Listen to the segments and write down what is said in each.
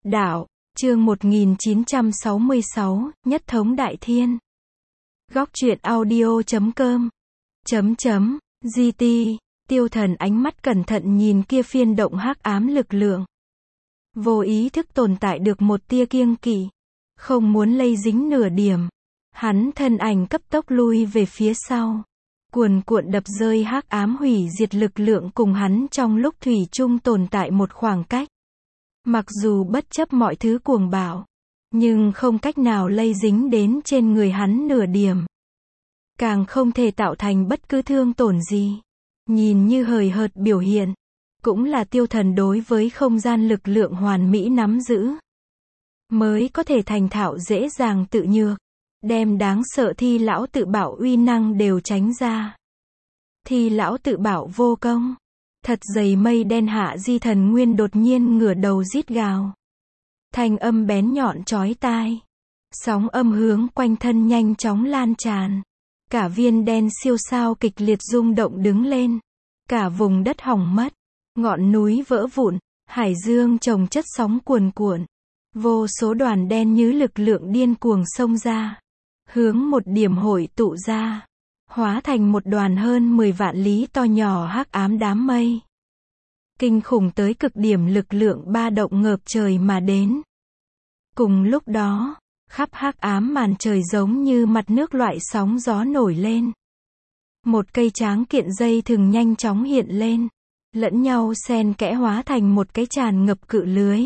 Đạo, chương 1966, Nhất thống Đại Thiên. Góc truyện audio.com. GT, Tiêu Thần ánh mắt cẩn thận nhìn kia phiên động hắc ám lực lượng. Vô ý thức tồn tại được một tia kiêng kỵ. Không muốn lây dính nửa điểm. Hắn thân ảnh cấp tốc lui về phía sau. Cuồn cuộn đập rơi hắc ám hủy diệt lực lượng cùng hắn trong lúc thủy chung tồn tại một khoảng cách. Mặc dù bất chấp mọi thứ cuồng bạo, nhưng không cách nào lây dính đến trên người hắn nửa điểm. Càng không thể tạo thành bất cứ thương tổn gì. Nhìn như hời hợt biểu hiện, cũng là Tiêu Thần đối với không gian lực lượng hoàn mỹ nắm giữ. Mới có thể thành thạo dễ dàng tự nhược, đem đáng sợ Thi Lão Tự Bảo uy năng đều tránh ra. Thi Lão Tự Bảo vô công. Thật dày mây đen hạ Di Thần Nguyên đột nhiên ngửa đầu rít gào. Thanh âm bén nhọn chói tai. Sóng âm hướng quanh thân nhanh chóng lan tràn. Cả viên đen siêu sao kịch liệt rung động đứng lên. Cả vùng đất hỏng mất. Ngọn núi vỡ vụn. Hải dương chồng chất sóng cuồn cuộn. Vô số đoàn đen như lực lượng điên cuồng xông ra. Hướng một điểm hội tụ ra. Hóa thành một đoàn hơn 10 vạn lý to nhỏ hắc ám đám mây. Kinh khủng tới cực điểm lực lượng ba động ngợp trời mà đến. Cùng lúc đó, khắp hắc ám màn trời giống như mặt nước loại sóng gió nổi lên. Một cây tráng kiện dây thừng nhanh chóng hiện lên, lẫn nhau xen kẽ hóa thành một cái tràn ngập cự lưới.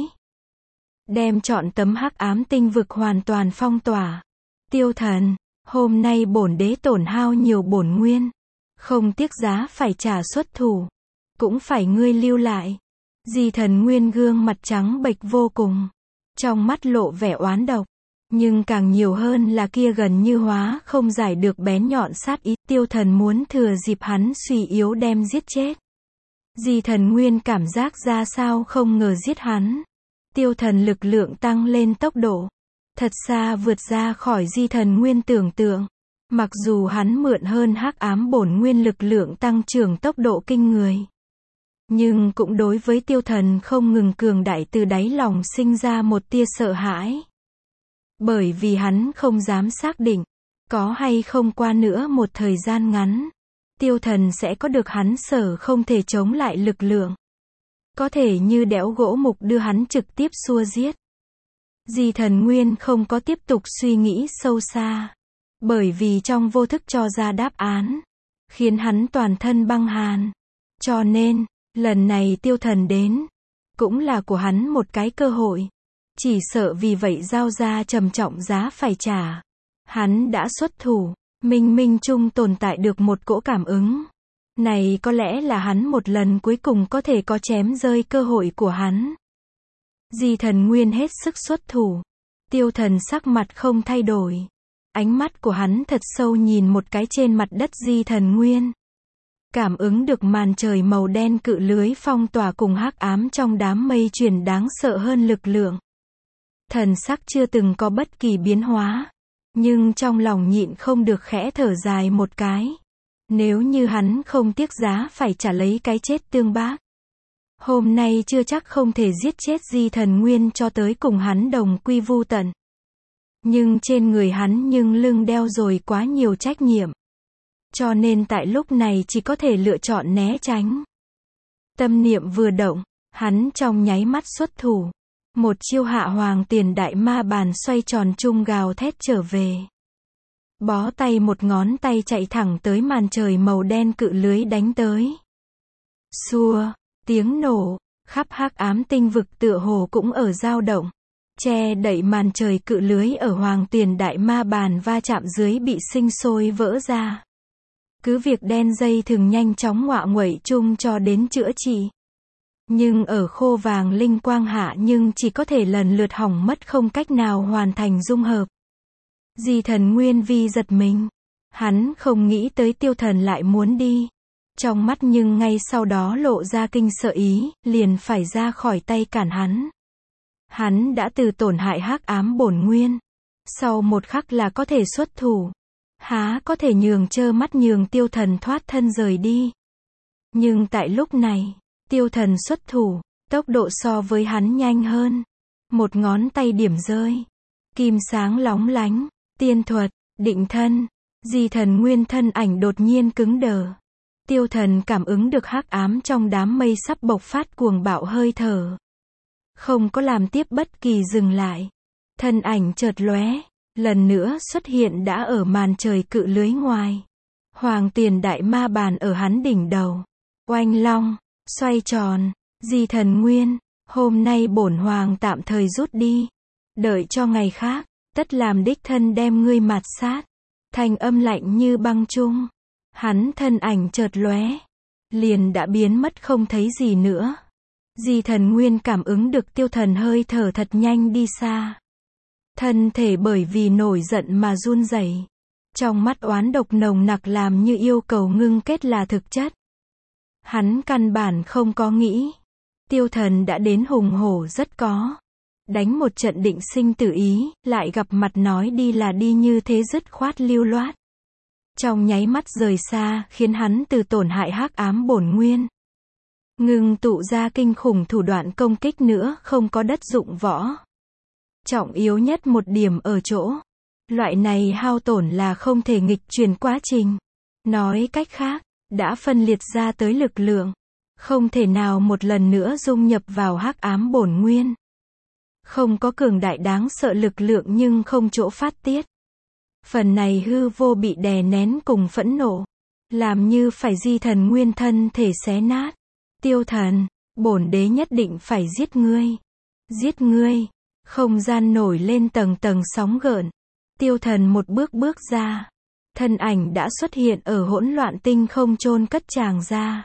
Đem trọn tấm hắc ám tinh vực hoàn toàn phong tỏa. Tiêu Thần, hôm nay bổn đế tổn hao nhiều bổn nguyên, không tiếc giá phải trả xuất thủ, cũng phải ngươi lưu lại. Di Thần Nguyên gương mặt trắng bệch vô cùng, trong mắt lộ vẻ oán độc, nhưng càng nhiều hơn là kia gần như hóa không giải được bén nhọn sát ý. Tiêu Thần muốn thừa dịp hắn suy yếu đem giết chết. Di Thần Nguyên cảm giác ra sao không ngờ giết hắn. Tiêu Thần lực lượng tăng lên tốc độ, thật xa vượt ra khỏi Di Thần Nguyên tưởng tượng. Mặc dù hắn mượn hơn hắc ám bổn nguyên lực lượng tăng trưởng tốc độ kinh người, nhưng cũng đối với Tiêu Thần không ngừng cường đại từ đáy lòng sinh ra một tia sợ hãi. Bởi vì hắn không dám xác định, có hay không qua nữa một thời gian ngắn, Tiêu Thần sẽ có được hắn sở không thể chống lại lực lượng. Có thể như đẽo gỗ mục đưa hắn trực tiếp xua giết. Di Thần Nguyên không có tiếp tục suy nghĩ sâu xa. Bởi vì trong vô thức cho ra đáp án, khiến hắn toàn thân băng hàn. Cho nên, lần này Tiêu Thần đến, cũng là của hắn một cái cơ hội. Chỉ sợ vì vậy giao ra trầm trọng giá phải trả. Hắn đã xuất thủ, minh minh chung tồn tại được một cỗ cảm ứng. Này có lẽ là hắn một lần cuối cùng có thể có chém rơi cơ hội của hắn. Di Thần Nguyên hết sức xuất thủ. Tiêu Thần sắc mặt không thay đổi. Ánh mắt của hắn thật sâu nhìn một cái trên mặt đất Di Thần Nguyên. Cảm ứng được màn trời màu đen cự lưới phong tỏa cùng hắc ám trong đám mây truyền đáng sợ hơn lực lượng. Thần sắc chưa từng có bất kỳ biến hóa. Nhưng trong lòng nhịn không được khẽ thở dài một cái. Nếu như hắn không tiếc giá phải trả lấy cái chết tương bác, hôm nay chưa chắc không thể giết chết Di Thần Nguyên cho tới cùng hắn đồng quy vu tận. Nhưng trên người hắn nhưng lưng đeo rồi quá nhiều trách nhiệm. Cho nên tại lúc này chỉ có thể lựa chọn né tránh. Tâm niệm vừa động, hắn trong nháy mắt xuất thủ. Một chiêu hạ hoàng tiền đại ma bàn xoay tròn trung gào thét trở về. Bó tay một ngón tay chạy thẳng tới màn trời màu đen cự lưới đánh tới. Xua, tiếng nổ, khắp hắc ám tinh vực tựa hồ cũng ở dao động. Che đậy màn trời cự lưới ở hoàng tiền đại ma bàn va chạm dưới bị sinh sôi vỡ ra. Cứ việc đen dây thường nhanh chóng ngọa nguậy chung cho đến chữa trị. Nhưng ở khô vàng linh quang hạ nhưng chỉ có thể lần lượt hỏng mất không cách nào hoàn thành dung hợp. Di Thần Nguyên vi giật mình. Hắn không nghĩ tới Tiêu Thần lại muốn đi. Trong mắt nhưng ngay sau đó lộ ra kinh sợ ý, liền phải ra khỏi tay cản hắn. Hắn đã từ tổn hại hắc ám bổn nguyên. Sau một khắc là có thể xuất thủ. Há có thể nhường trơ mắt nhường Tiêu Thần thoát thân rời đi. Nhưng tại lúc này, Tiêu Thần xuất thủ, tốc độ so với hắn nhanh hơn. Một ngón tay điểm rơi. Kim sáng lóng lánh. Tiên thuật, định thân. Di Thần Nguyên thân ảnh đột nhiên cứng đờ. Tiêu Thần cảm ứng được hắc ám trong đám mây sắp bộc phát cuồng bạo hơi thở. Không có làm tiếp bất kỳ dừng lại. Thân ảnh chợt lóe, lần nữa xuất hiện đã ở màn trời cự lưới ngoài. Hoàng Tiền Đại Ma Bàn ở hắn đỉnh đầu. Oanh long, xoay tròn. Di Thần Nguyên, hôm nay bổn hoàng tạm thời rút đi. Đợi cho ngày khác, tất làm đích thân đem ngươi mạt sát. Thanh âm lạnh như băng chung. Hắn thân ảnh chợt lóe, liền đã biến mất không thấy gì nữa. Di Thần Nguyên cảm ứng được Tiêu Thần hơi thở thật nhanh đi xa. Thân thể bởi vì nổi giận mà run rẩy. Trong mắt oán độc nồng nặc làm như yêu cầu ngưng kết là thực chất. Hắn căn bản không có nghĩ. Tiêu Thần đã đến hùng hổ rất có. Đánh một trận định sinh tử ý, lại gặp mặt nói đi là đi như thế dứt khoát lưu loát. Trong nháy mắt rời xa, khiến hắn từ tổn hại hắc ám bổn nguyên. Ngừng tụ ra kinh khủng thủ đoạn công kích nữa, không có đất dụng võ. Trọng yếu nhất một điểm ở chỗ. Loại này hao tổn là không thể nghịch chuyển quá trình. Nói cách khác, đã phân liệt ra tới lực lượng. Không thể nào một lần nữa dung nhập vào hắc ám bổn nguyên. Không có cường đại đáng sợ lực lượng nhưng không chỗ phát tiết. Phần này hư vô bị đè nén cùng phẫn nộ. Làm như phải Di Thần Nguyên thân thể xé nát. Tiêu Thần, bổn đế nhất định phải giết ngươi. Giết ngươi. Không gian nổi lên tầng tầng sóng gợn. Tiêu Thần một bước bước ra. Thân ảnh đã xuất hiện ở hỗn loạn tinh không chôn cất tràng ra.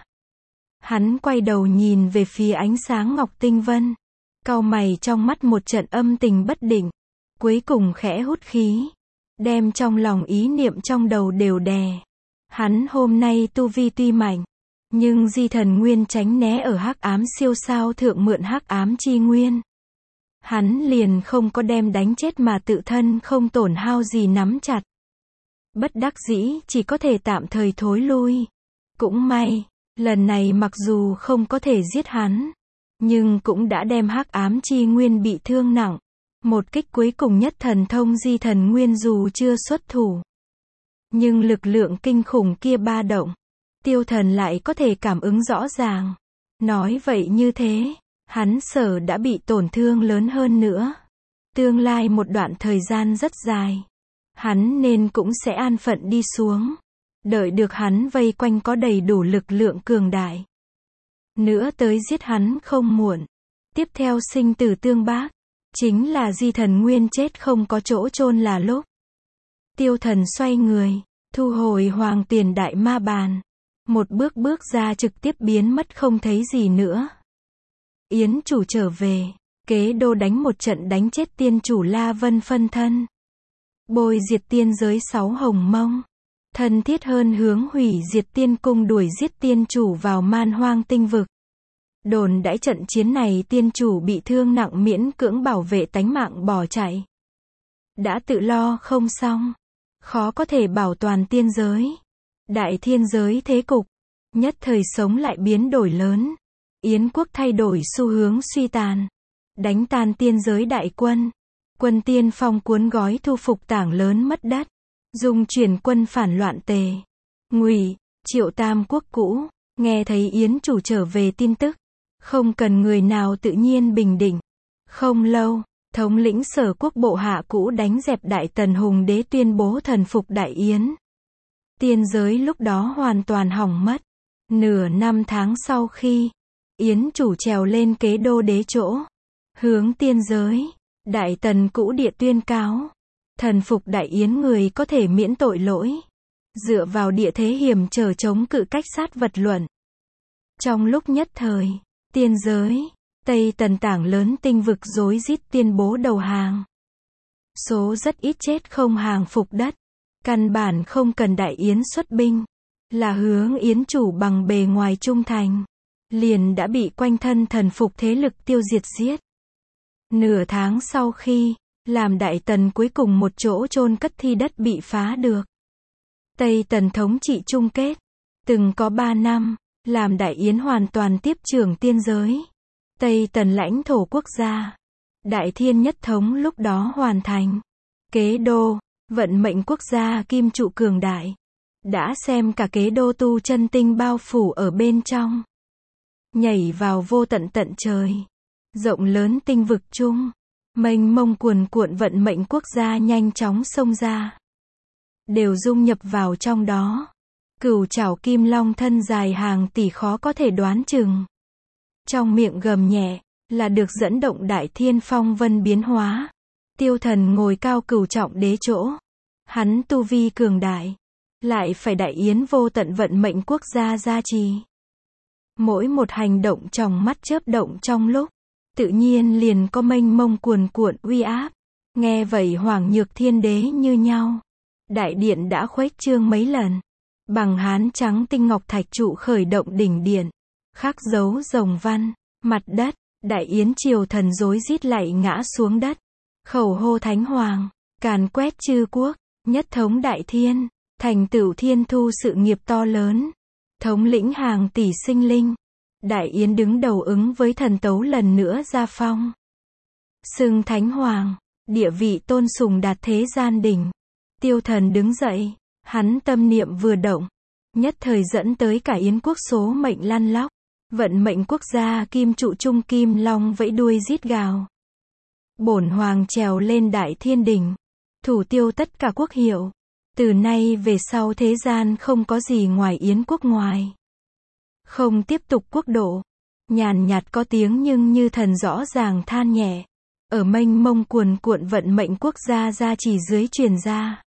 Hắn quay đầu nhìn về phía ánh sáng ngọc tinh vân. Cau mày trong mắt một trận âm tình bất định. Cuối cùng khẽ hút khí. Đem trong lòng ý niệm trong đầu đều đè. Hắn hôm nay tu vi tuy mạnh. Nhưng Di Thần Nguyên tránh né ở hắc ám siêu sao thượng mượn hắc ám chi nguyên. Hắn liền không có đem đánh chết mà tự thân không tổn hao gì nắm chặt. Bất đắc dĩ chỉ có thể tạm thời thối lui. Cũng may, lần này mặc dù không có thể giết hắn. Nhưng cũng đã đem hắc ám chi nguyên bị thương nặng. Một kích cuối cùng nhất thần thông Di Thần Nguyên dù chưa xuất thủ. Nhưng lực lượng kinh khủng kia ba động. Tiêu Thần lại có thể cảm ứng rõ ràng. Nói vậy như thế, hắn sở đã bị tổn thương lớn hơn nữa. Tương lai một đoạn thời gian rất dài. Hắn nên cũng sẽ an phận đi xuống. Đợi được hắn vây quanh có đầy đủ lực lượng cường đại. Nữa tới giết hắn không muộn. Tiếp theo sinh tử tương bác. Chính là Di Thần Nguyên chết không có chỗ chôn là lúc. Tiêu Thần xoay người, thu hồi Hoàng Tiền Đại Ma Bàn. Một bước bước ra trực tiếp biến mất không thấy gì nữa. Yến chủ trở về, kế đô đánh một trận đánh chết tiên chủ La Vân phân thân. Bồi diệt tiên giới 6 hồng mông. Thân thiết hơn hướng hủy diệt tiên cung đuổi giết tiên chủ vào man hoang tinh vực. Đồn đãi trận chiến này tiên chủ bị thương nặng miễn cưỡng bảo vệ tánh mạng bỏ chạy. Đã tự lo không xong. Khó có thể bảo toàn tiên giới. Đại thiên giới thế cục. Nhất thời sống lại biến đổi lớn. Yến quốc thay đổi xu hướng suy tàn. Đánh tan tiên giới đại quân. Quân tiên phong cuốn gói thu phục tảng lớn mất đất. Dùng chuyển quân phản loạn Tề, Ngụy, Triệu tam quốc cũ. Nghe thấy Yến chủ trở về tin tức. Không cần người nào tự nhiên bình định. Không lâu, thống lĩnh Sở quốc bộ hạ cũ đánh dẹp Đại Tần Hùng đế tuyên bố thần phục Đại Yến. Tiên giới lúc đó hoàn toàn hỏng mất. Nửa năm tháng sau khi Yến chủ trèo lên kế đô đế chỗ, hướng tiên giới, Đại Tần cũ địa tuyên cáo, thần phục Đại Yến người có thể miễn tội lỗi. Dựa vào địa thế hiểm trở chống cự cách sát vật luận. Trong lúc nhất thời, tiên giới, Tây Tần tảng lớn tinh vực rối rít tuyên bố đầu hàng. Số rất ít chết không hàng phục đất. Căn bản không cần Đại Yến xuất binh. Là hướng Yến chủ bằng bề ngoài trung thành. Liền đã bị quanh thân thần phục thế lực tiêu diệt giết. Nửa tháng sau khi, làm Đại Tần cuối cùng một chỗ chôn cất thi đất bị phá được. Tây Tần thống trị chung kết. Từng có 3 năm, làm Đại Yến hoàn toàn tiếp trưởng tiên giới. Tây Tần lãnh thổ quốc gia. Đại Thiên nhất thống lúc đó hoàn thành. Kế đô, vận mệnh quốc gia kim trụ cường đại. Đã xem cả kế đô tu chân tinh bao phủ ở bên trong. Nhảy vào vô tận tận trời. Rộng lớn tinh vực chung. Mênh mông cuồn cuộn vận mệnh quốc gia nhanh chóng xông ra. Đều dung nhập vào trong đó. Cửu trảo kim long thân dài hàng tỷ khó có thể đoán chừng. Trong miệng gầm nhẹ, là được dẫn động đại thiên phong vân biến hóa. Tiêu Thần ngồi cao cửu trọng đế chỗ. Hắn tu vi cường đại. Lại phải đại yến vô tận vận mệnh quốc gia gia trì. Mỗi một hành động trong mắt chớp động trong lúc. Tự nhiên liền có mênh mông cuồn cuộn uy áp. Nghe vậy Hoàng Nhược Thiên Đế như nhau. Đại điện đã khuếch trương mấy lần. Bằng hán trắng tinh ngọc thạch trụ khởi động đỉnh điện. Khắc dấu rồng văn, mặt đất. Đại yến triều thần rối rít lạy ngã xuống đất. Khẩu hô thánh hoàng, càn quét chư quốc, nhất thống đại thiên, thành tựu thiên thu sự nghiệp to lớn. Thống lĩnh hàng tỷ sinh linh. Đại yến đứng đầu ứng với thần tấu lần nữa ra phong. Xưng thánh hoàng, địa vị tôn sùng đạt thế gian đỉnh. Tiêu Thần đứng dậy, hắn tâm niệm vừa động. Nhất thời dẫn tới cả yến quốc số mệnh lăn lóc. Vận mệnh quốc gia kim trụ trung kim long vẫy đuôi rít gào. Bổn hoàng trèo lên đại thiên đỉnh. Thủ tiêu tất cả quốc hiệu. Từ nay về sau thế gian không có gì ngoài yến quốc ngoài. Không tiếp tục quốc độ. Nhàn nhạt có tiếng nhưng như thần rõ ràng than nhẹ. Ở mênh mông cuồn cuộn vận mệnh quốc gia gia trì dưới truyền ra.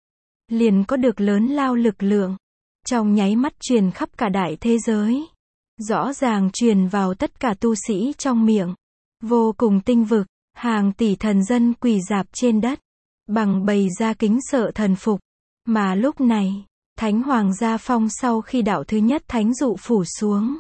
Liền có được lớn lao lực lượng. Trong nháy mắt truyền khắp cả đại thế giới. Rõ ràng truyền vào tất cả tu sĩ trong miệng. Vô cùng tinh vực, hàng tỷ thần dân quỳ rạp trên đất. Bằng bày ra kính sợ thần phục. Mà lúc này, Thánh Hoàng gia phong sau khi đạo thứ nhất thánh dụ phủ xuống.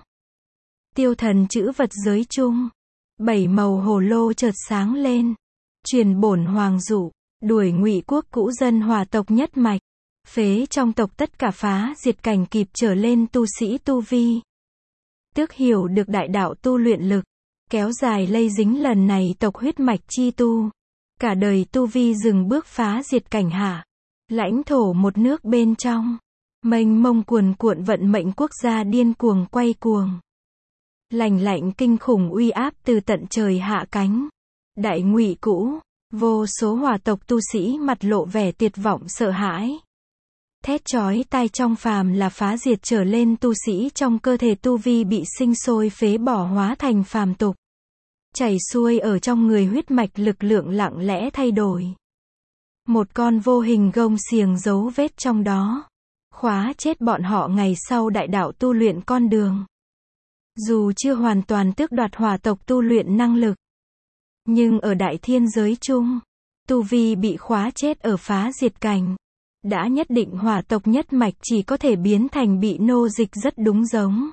Tiêu Thần chữ vật giới chung. 7 màu hồ lô chợt sáng lên. Truyền bổn hoàng dụ, đuổi Ngụy quốc cũ dân hòa tộc nhất mạch. Phế trong tộc tất cả phá diệt cảnh kịp trở lên tu sĩ tu vi. Tước hiểu được đại đạo tu luyện lực. Kéo dài lây dính lần này tộc huyết mạch chi tu. Cả đời tu vi dừng bước phá diệt cảnh hạ. Lãnh thổ một nước bên trong. Mênh mông cuồn cuộn vận mệnh quốc gia điên cuồng quay cuồng. Lành lạnh kinh khủng uy áp từ tận trời hạ cánh. Đại Ngụy cũ. Vô số hòa tộc tu sĩ mặt lộ vẻ tuyệt vọng sợ hãi. Thét chói tai trong phàm là phá diệt trở lên tu sĩ trong cơ thể tu vi bị sinh sôi phế bỏ hóa thành phàm tục. Chảy xuôi ở trong người huyết mạch lực lượng lặng lẽ thay đổi. Một con vô hình gông xiềng dấu vết trong đó. Khóa chết bọn họ ngày sau đại đạo tu luyện con đường. Dù chưa hoàn toàn tước đoạt hòa tộc tu luyện năng lực. Nhưng ở đại thiên giới chung, tu vi bị khóa chết ở phá diệt cảnh. Đã nhất định hỏa tộc nhất mạch chỉ có thể biến thành bị nô dịch rất đúng giống.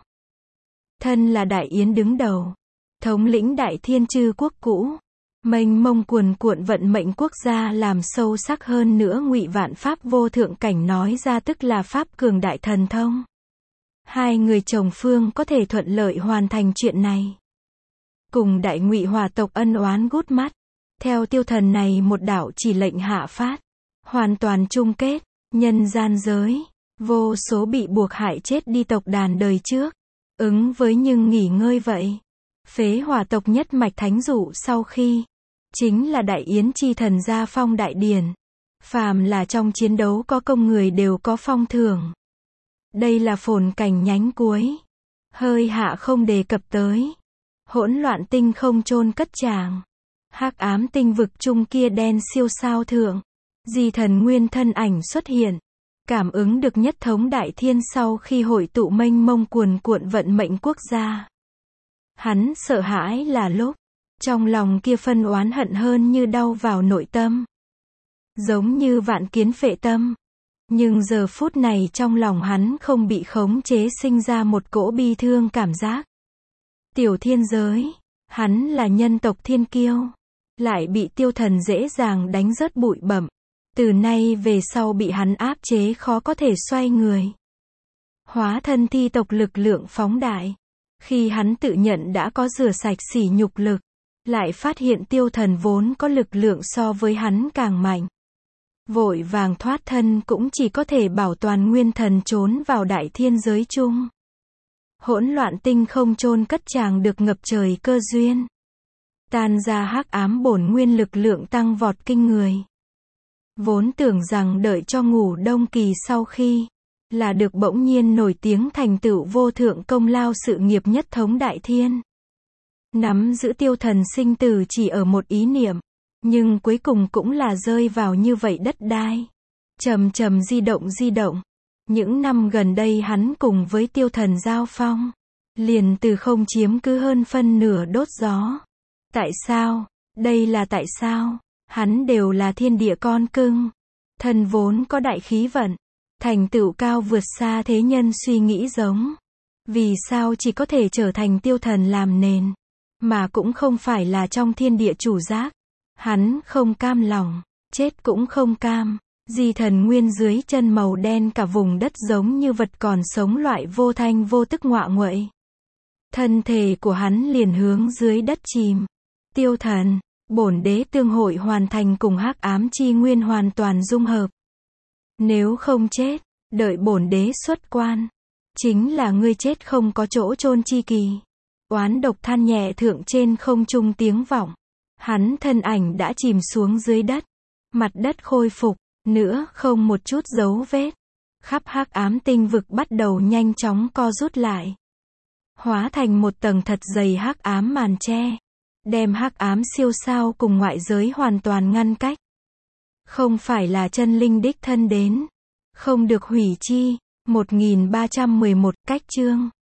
Thân là đại yến đứng đầu. Thống lĩnh đại thiên chư quốc cũ. Mênh mông cuồn cuộn vận mệnh quốc gia làm sâu sắc hơn nữa Ngụy vạn pháp vô thượng cảnh nói ra tức là pháp cường đại thần thông. Hai người chồng phương có thể thuận lợi hoàn thành chuyện này. Cùng đại Ngụy hòa tộc ân oán gút mắt. Theo Tiêu Thần này một đạo chỉ lệnh hạ phát. Hoàn toàn chung kết, nhân gian giới. Vô số bị buộc hại chết đi tộc đàn đời trước. Ứng với nhưng nghỉ ngơi vậy. Phế hỏa tộc nhất mạch thánh dụ sau khi. Chính là đại yến chi thần gia phong đại điển. Phàm là trong chiến đấu có công người đều có phong thưởng. Đây là phồn cảnh nhánh cuối. Hơi hạ không đề cập tới. Hỗn loạn tinh không chôn cất tràng. Hắc ám tinh vực chung kia đen siêu sao thượng. Di thần nguyên thân ảnh xuất hiện. Cảm ứng được nhất thống đại thiên sau khi hội tụ mênh mông cuồn cuộn vận mệnh quốc gia. Hắn sợ hãi là lúc. Trong lòng kia phân oán hận hơn như đau vào nội tâm. Giống như vạn kiến phệ tâm. Nhưng giờ phút này trong lòng hắn không bị khống chế sinh ra một cỗ bi thương cảm giác. Tiểu thiên giới. Hắn là nhân tộc thiên kiêu. Lại bị Tiêu Thần dễ dàng đánh rớt bụi bặm. Từ nay về sau bị hắn áp chế khó có thể xoay người. Hóa thân thi tộc lực lượng phóng đại. Khi hắn tự nhận đã có rửa sạch sỉ nhục lực. lại phát hiện tiêu thần vốn có lực lượng so với hắn càng mạnh. Vội vàng thoát thân cũng chỉ có thể bảo toàn nguyên thần trốn vào đại thiên giới chung. Hỗn loạn tinh không chôn cất chàng được ngập trời cơ duyên. Tan ra hắc ám bổn nguyên lực lượng tăng vọt kinh người. Vốn tưởng rằng đợi cho ngủ đông kỳ sau khi là được bỗng nhiên nổi tiếng thành tựu vô thượng công lao sự nghiệp nhất thống đại thiên. Nắm giữ tiêu thần sinh tử chỉ ở một ý niệm, nhưng cuối cùng cũng là rơi vào như vậy đất đai. Chậm chậm di động. Những năm gần đây hắn cùng với tiêu thần giao phong, liền từ không chiếm cứ hơn phân nửa đốt gió. Tại sao? Đây là tại sao? Hắn đều là thiên địa con cưng. Thân vốn có đại khí vận, thành tựu cao vượt xa thế nhân suy nghĩ giống. Vì sao chỉ có thể trở thành tiêu thần làm nền, mà cũng không phải là trong thiên địa chủ giác? Hắn không cam lòng, chết cũng không cam. Di thần nguyên dưới chân màu đen cả vùng đất giống như vật còn sống loại vô thanh vô tức ngọa nguậy. Thân thể của hắn liền hướng dưới đất chìm. Tiêu thần, bổn đế tương hội hoàn thành cùng hắc ám chi nguyên hoàn toàn dung hợp. Nếu không chết, đợi bổn đế xuất quan, chính là ngươi chết không có chỗ chôn chi kỳ. Oán độc than nhẹ thượng trên không trung tiếng vọng. Hắn thân ảnh đã chìm xuống dưới đất. Mặt đất khôi phục, nữa không một chút dấu vết. Khắp hắc ám tinh vực bắt đầu nhanh chóng co rút lại. Hóa thành một tầng thật dày hắc ám màn che. Đem hắc ám siêu sao cùng ngoại giới hoàn toàn ngăn cách. Không phải là chân linh đích thân đến. Không được hủy chi. 1311 cách chương.